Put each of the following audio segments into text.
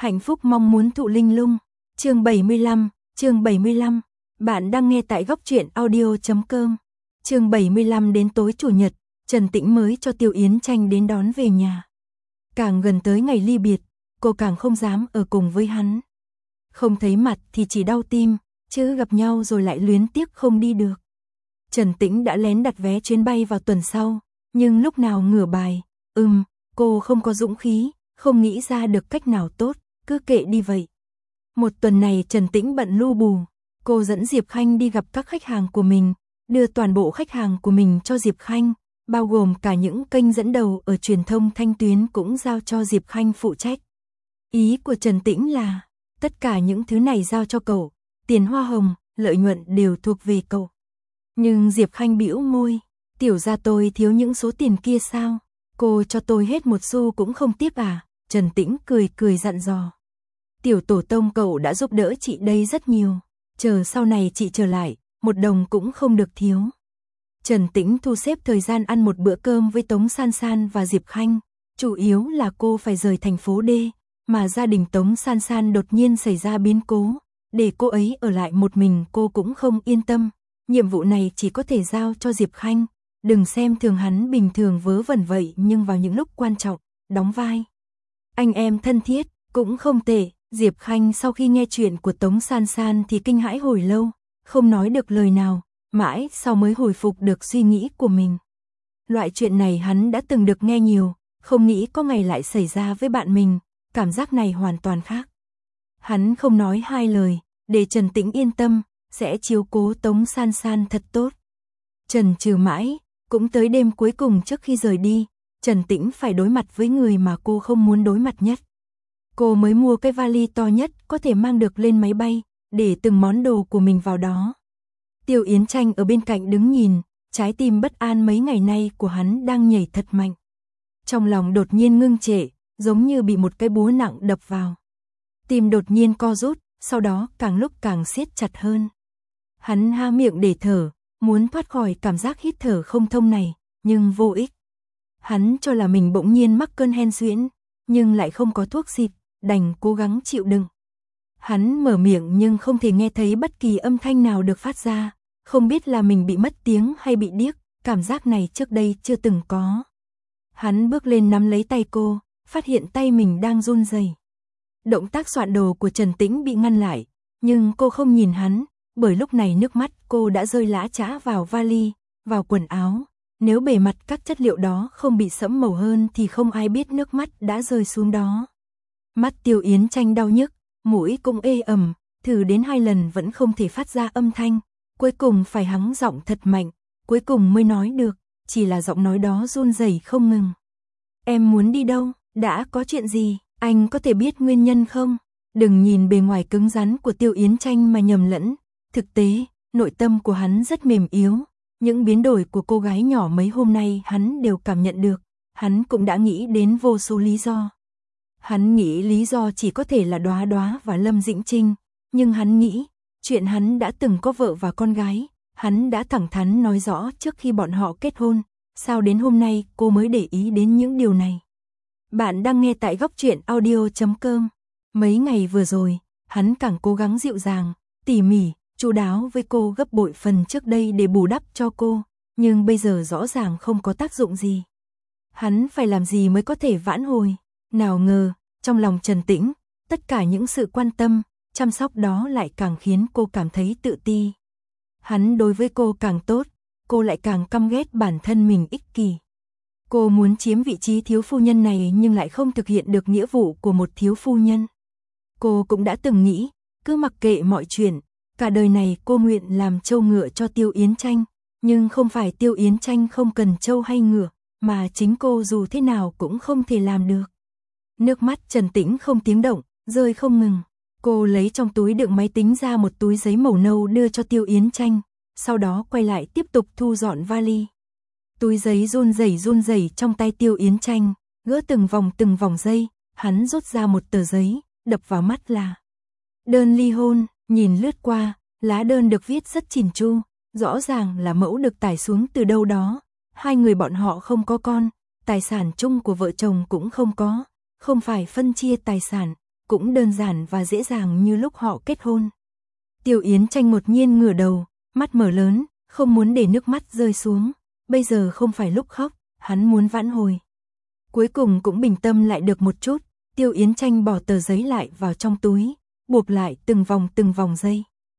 Hạnh phúc mong muốn thụ linh lung. Chương 75. Bạn đang nghe tại góc truyện audio.com. Chương 75 đến tối chủ nhật, Trần Tĩnh mới cho Tiêu Yến Tranh đến đón về nhà. Càng gần tới ngày ly biệt, cô càng không dám ở cùng với hắn. Không thấy mặt thì chỉ đau tim, chứ gặp nhau rồi lại luyến tiếc không đi được. Trần Tĩnh đã lén đặt vé chuyến bay vào tuần sau, nhưng lúc nào ngửa bài, cô không có dũng khí, không nghĩ ra được cách nào tốt, cứ kệ đi vậy. Một tuần này Trần Tĩnh bận lu bù, cô dẫn Diệp Khanh đi gặp các khách hàng của mình, đưa toàn bộ khách hàng của mình cho Diệp Khanh, bao gồm cả những kênh dẫn đầu ở truyền thông thanh tuyến cũng giao cho Diệp Khanh phụ trách. Ý của Trần Tĩnh là, tất cả những thứ này giao cho cậu, tiền hoa hồng, lợi nhuận đều thuộc về cậu. Nhưng Diệp Khanh bĩu môi, tiểu gia tôi thiếu những số tiền kia sao? Cô cho tôi hết một xu cũng không tiếc à? Trần Tĩnh cười dặn dò. Tiểu tổ tông cậu đã giúp đỡ chị đây rất nhiều, chờ sau này chị trở lại, một đồng cũng không được thiếu. Trần Tĩnh thu xếp thời gian ăn một bữa cơm với Tống San San và Diệp Khanh, chủ yếu là cô phải rời thành phố D, mà gia đình Tống San San đột nhiên xảy ra biến cố, để cô ấy ở lại một mình cô cũng không yên tâm, nhiệm vụ này chỉ có thể giao cho Diệp Khanh, đừng xem thường hắn bình thường vớ vẩn vậy nhưng vào những lúc quan trọng, đóng vai anh em thân thiết, cũng không tệ. Diệp Khanh sau khi nghe chuyện của Tống San San thì kinh hãi hồi lâu, không nói được lời nào, mãi sau mới hồi phục được suy nghĩ của mình. Loại chuyện này hắn đã từng được nghe nhiều, không nghĩ có ngày lại xảy ra với bạn mình, cảm giác này hoàn toàn khác. Hắn không nói hai lời, để Trần Tĩnh yên tâm, sẽ chiếu cố Tống San San thật tốt. Trần trừ mãi, cũng tới đêm cuối cùng trước khi rời đi, Trần Tĩnh phải đối mặt với người mà cô không muốn đối mặt nhất. Cô mới mua cái vali to nhất có thể mang được lên máy bay, để từng món đồ của mình vào đó. Tiêu Yến Tranh ở bên cạnh đứng nhìn, trái tim bất an mấy ngày nay của hắn đang nhảy thật mạnh. Trong lòng đột nhiên ngưng trệ, giống như bị một cái búa nặng đập vào. Tim đột nhiên co rút, sau đó càng lúc càng siết chặt hơn. Hắn há miệng để thở, muốn thoát khỏi cảm giác hít thở không thông này, nhưng vô ích. Hắn cho là mình bỗng nhiên mắc cơn hen suyễn, nhưng lại không có thuốc xịt, đành cố gắng chịu đựng. Hắn mở miệng nhưng không thể nghe thấy bất kỳ âm thanh nào được phát ra, không biết là mình bị mất tiếng hay bị điếc, cảm giác này trước đây chưa từng có. Hắn bước lên nắm lấy tay cô, phát hiện tay mình đang run rẩy. Động tác soạn đồ của Trần Tĩnh bị ngăn lại, nhưng cô không nhìn hắn, bởi lúc này nước mắt cô đã rơi lã chã vào vali, vào quần áo. Nếu bề mặt các chất liệu đó không bị sẫm màu hơn thì không ai biết nước mắt đã rơi xuống đó. Mắt Tiêu Yến Tranh đau nhức, mũi cũng ê ẩm, thử đến 2 lần vẫn không thể phát ra âm thanh, cuối cùng phải hắng giọng thật mạnh, cuối cùng mới nói được, chỉ là giọng nói đó run rẩy không ngừng. Em muốn đi đâu, đã có chuyện gì, anh có thể biết nguyên nhân không? Đừng nhìn bề ngoài cứng rắn của Tiêu Yến Tranh mà nhầm lẫn, thực tế, nội tâm của hắn rất mềm yếu. Những biến đổi của cô gái nhỏ mấy hôm nay hắn đều cảm nhận được, hắn cũng đã nghĩ đến vô số lý do. Hắn nghĩ lý do chỉ có thể là Đóa Đóa và Lâm Dĩnh Trinh, nhưng hắn nghĩ, chuyện hắn đã từng có vợ và con gái, hắn đã thẳng thắn nói rõ trước khi bọn họ kết hôn, sao đến hôm nay cô mới để ý đến những điều này. Bạn đang nghe tại góc truyện audio.com. Mấy ngày vừa rồi, hắn càng cố gắng dịu dàng, tỉ mỉ, chu đáo với cô gấp bội phần trước đây để bù đắp cho cô, nhưng bây giờ rõ ràng không có tác dụng gì. Hắn phải làm gì mới có thể vãn hồi? Nào ngờ, trong lòng Trần Tĩnh, tất cả những sự quan tâm, chăm sóc đó lại càng khiến cô cảm thấy tự ti. Hắn đối với cô càng tốt, cô lại càng căm ghét bản thân mình ích kỷ. Cô muốn chiếm vị trí thiếu phu nhân này nhưng lại không thực hiện được nghĩa vụ của một thiếu phu nhân. Cô cũng đã từng nghĩ, cứ mặc kệ mọi chuyện, cả đời này cô nguyện làm trâu ngựa cho Tiêu Yến Tranh, nhưng không phải Tiêu Yến Tranh không cần trâu hay ngựa, mà chính cô dù thế nào cũng không thể làm được. Nước mắt Trần Tĩnh không tiếng động, rơi không ngừng. Cô lấy trong túi đựng máy tính ra một túi giấy màu nâu đưa cho Tiêu Yến Tranh, sau đó quay lại tiếp tục thu dọn vali. Túi giấy run rẩy trong tay Tiêu Yến Tranh, gỡ từng vòng dây, hắn rút ra một tờ giấy, đập vào mắt là đơn ly hôn. Nhìn lướt qua, lá đơn được viết rất chỉn chu, rõ ràng là mẫu được tải xuống từ đâu đó. Hai người bọn họ không có con, tài sản chung của vợ chồng cũng không có, không phải phân chia tài sản, cũng đơn giản và dễ dàng như lúc họ kết hôn. Tiêu Yến Tranh đột nhiên ngửa đầu, mắt mở lớn, không muốn để nước mắt rơi xuống, bây giờ không phải lúc khóc, hắn muốn vãn hồi. Cuối cùng cũng bình tâm lại được một chút, Tiêu Yến Tranh bỏ tờ giấy lại vào trong túi, buộc lại từng vòng dây.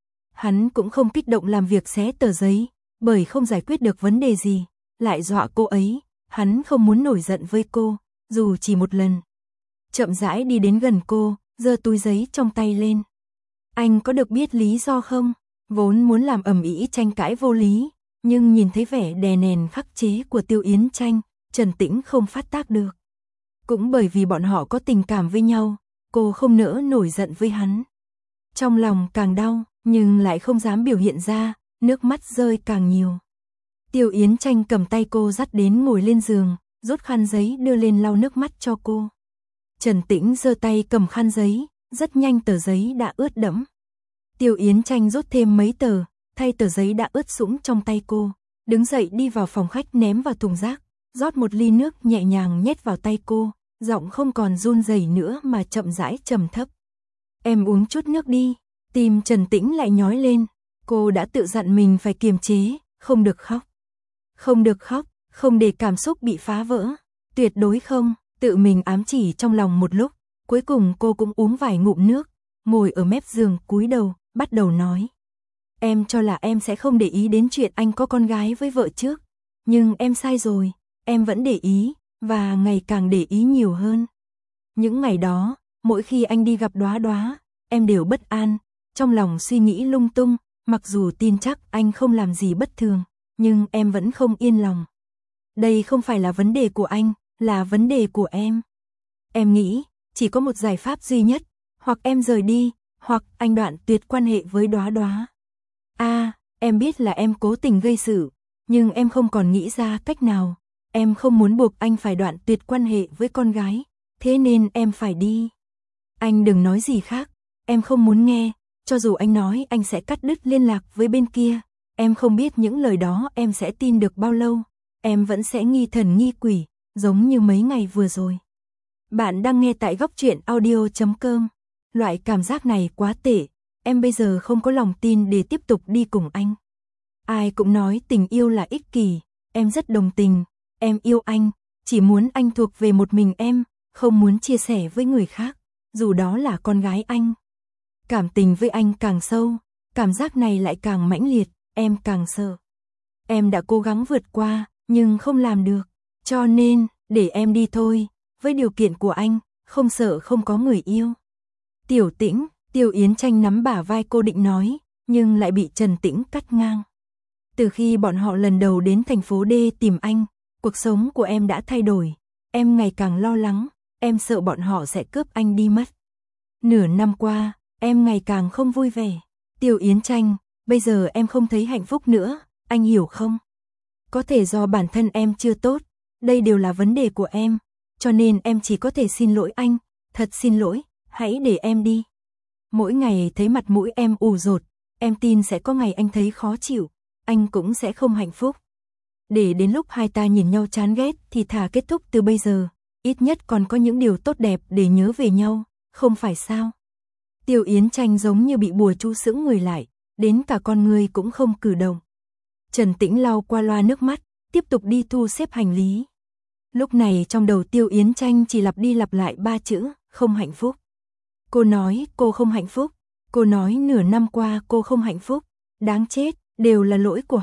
Hắn cũng không kích động làm việc xé tờ giấy, bởi không giải quyết được vấn đề gì, lại dọa cô ấy, hắn không muốn nổi giận với cô, dù chỉ một lần. Chậm rãi đi đến gần cô, giơ túi giấy trong tay lên. Anh có được biết lý do không? Vốn muốn làm ầm ĩ tranh cãi vô lý, nhưng nhìn thấy vẻ đè nén khắc chế của Tiêu Yến Tranh, Trần Tĩnh không phát tác được. Cũng bởi vì bọn họ có tình cảm với nhau, cô không nỡ nổi giận với hắn. Trong lòng càng đau, nhưng lại không dám biểu hiện ra, nước mắt rơi càng nhiều. Tiêu Yến Tranh cầm tay cô dắt đến ngồi lên giường, rút khăn giấy đưa lên lau nước mắt cho cô. Trần Tĩnh giơ tay cầm khăn giấy, rất nhanh tờ giấy đã ướt đẫm. Tiêu Yến Tranh rút thêm mấy tờ, thay tờ giấy đã ướt sũng trong tay cô, đứng dậy đi vào phòng khách ném vào thùng rác, rót một ly nước nhẹ nhàng nhét vào tay cô, giọng không còn run rẩy nữa mà chậm rãi trầm thấp. Em uống chút nước đi. Tim Trần Tĩnh lại nhói lên, cô đã tự dặn mình phải kiềm chế, không được khóc. Không được khóc, không để cảm xúc bị phá vỡ, tuyệt đối không, tự mình ám chỉ trong lòng một lúc, cuối cùng cô cũng uống vài ngụm nước, ngồi ở mép giường cúi đầu, bắt đầu nói. Em cho là em sẽ không để ý đến chuyện anh có con gái với vợ trước, nhưng em sai rồi, em vẫn để ý, và ngày càng để ý nhiều hơn. Những ngày đó, mỗi khi anh đi gặp Đóa Đóa, em đều bất an, trong lòng suy nghĩ lung tung, mặc dù tin chắc anh không làm gì bất thường, nhưng em vẫn không yên lòng. Đây không phải là vấn đề của anh, là vấn đề của em. Em nghĩ, chỉ có một giải pháp duy nhất, hoặc em rời đi, hoặc anh đoạn tuyệt quan hệ với Đóa Đóa. Em biết là em cố tình gây sự, nhưng em không còn nghĩ ra cách nào. Em không muốn buộc anh phải đoạn tuyệt quan hệ với con gái, thế nên em phải đi. Anh đừng nói gì khác, em không muốn nghe, cho dù anh nói anh sẽ cắt đứt liên lạc với bên kia, em không biết những lời đó em sẽ tin được bao lâu, em vẫn sẽ nghi thần nghi quỷ, giống như mấy ngày vừa rồi. Bạn đang nghe tại Góc Truyện Audio.com. Loại cảm giác này quá tệ, em bây giờ không có lòng tin để tiếp tục đi cùng anh. Ai cũng nói tình yêu là ích kỷ, em rất đồng tình, em yêu anh, chỉ muốn anh thuộc về một mình em, không muốn chia sẻ với người khác, dù đó là con gái anh. Cảm tình với anh càng sâu, cảm giác này lại càng mãnh liệt, em càng sợ. Em đã cố gắng vượt qua, nhưng không làm được, cho nên, để em đi thôi, với điều kiện của anh, không sợ không có người yêu. Tiểu Tĩnh, Tiêu Yến Tranh nắm bả vai cô định nói, nhưng lại bị Trần Tĩnh cắt ngang. Từ khi bọn họ lần đầu đến thành phố D tìm anh, cuộc sống của em đã thay đổi, em ngày càng lo lắng, em sợ bọn họ sẽ cướp anh đi mất. Nửa năm qua, em ngày càng không vui vẻ. Tiêu Yến Tranh, bây giờ em không thấy hạnh phúc nữa, anh hiểu không? Có thể do bản thân em chưa tốt, đây đều là vấn đề của em, cho nên em chỉ có thể xin lỗi anh, thật xin lỗi, hãy để em đi. Mỗi ngày thấy mặt mũi em ù dột, em tin sẽ có ngày anh thấy khó chịu, anh cũng sẽ không hạnh phúc. Để đến lúc hai ta nhìn nhau chán ghét thì thà kết thúc từ bây giờ, ít nhất còn có những điều tốt đẹp để nhớ về nhau, không phải sao? Tiêu Yến Tranh giống như bị bùa chú sững người lại, đến cả con người cũng không cử động. Trần Tĩnh lau qua loa nước mắt, tiếp tục đi thu xếp hành lý. Lúc này trong đầu Tiêu Yến Tranh chỉ lặp đi lặp lại 3 chữ, không hạnh phúc. Cô nói cô không hạnh phúc, cô nói nửa năm qua cô không hạnh phúc, đáng chết, đều là lỗi của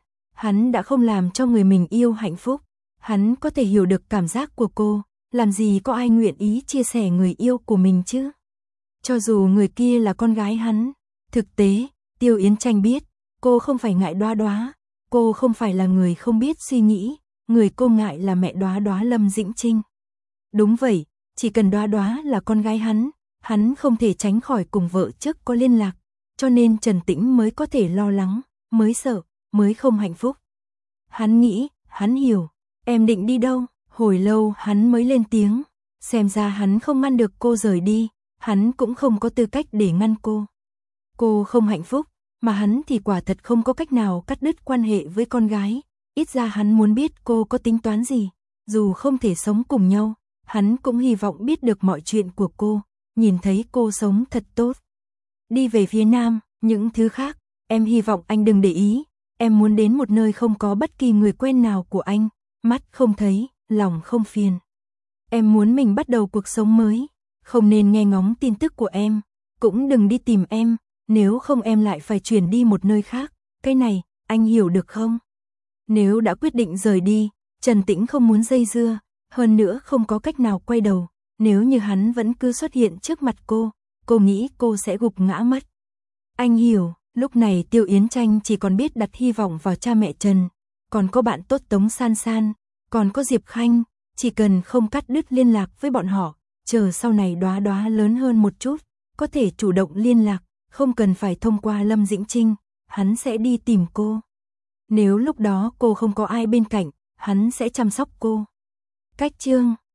hắn đã không làm cho người mình yêu hạnh phúc, hắn có thể hiểu được cảm giác của cô, làm gì có ai nguyện ý chia sẻ người yêu của mình chứ. Cho dù người kia là con gái hắn, thực tế, Tiêu Yến Tranh biết, cô không phải ngại Đóa Đóa, cô không phải là người không biết suy nghĩ, người cô ngại là mẹ Đóa Đóa Lâm Dĩnh Trinh. Đúng vậy, chỉ cần Đóa Đóa là con gái hắn không thể tránh khỏi cùng vợ trước có liên lạc, cho nên Trần Tĩnh mới có thể lo lắng, mới sợ, mới không hạnh phúc. Hắn nghĩ, hắn hiểu, em định đi đâu, hồi lâu hắn mới lên tiếng, xem ra hắn không ngăn được cô rời đi, hắn cũng không có tư cách để ngăn cô. Cô không hạnh phúc, mà hắn thì quả thật không có cách nào cắt đứt quan hệ với con gái, ít ra hắn muốn biết cô có tính toán gì, dù không thể sống cùng nhau, hắn cũng hy vọng biết được mọi chuyện của cô, nhìn thấy cô sống thật tốt. Đi về phía nam, những thứ khác, em hy vọng anh đừng để ý, em muốn đến một nơi không có bất kỳ người quen nào của anh, mắt không thấy, lòng không phiền. Em muốn mình bắt đầu cuộc sống mới, không nên nghe ngóng tin tức của em, cũng đừng đi tìm em, nếu không em lại phải chuyển đi một nơi khác, cái này, anh hiểu được không? Nếu đã quyết định rời đi, Trần Tĩnh không muốn dây dưa, hơn nữa không có cách nào quay đầu, nếu như hắn vẫn cứ xuất hiện trước mặt cô nghĩ cô sẽ gục ngã mất. Anh hiểu, lúc này Tiêu Yến Tranh chỉ còn biết đặt hy vọng vào cha mẹ Trần, còn có bạn tốt Tống San San, còn có Diệp Khanh, chỉ cần không cắt đứt liên lạc với bọn họ, chờ sau này Đóa Đóa lớn hơn một chút, có thể chủ động liên lạc, không cần phải thông qua Lâm Dĩnh Trinh, hắn sẽ đi tìm cô. Nếu lúc đó cô không có ai bên cạnh, hắn sẽ chăm sóc cô. Cách chương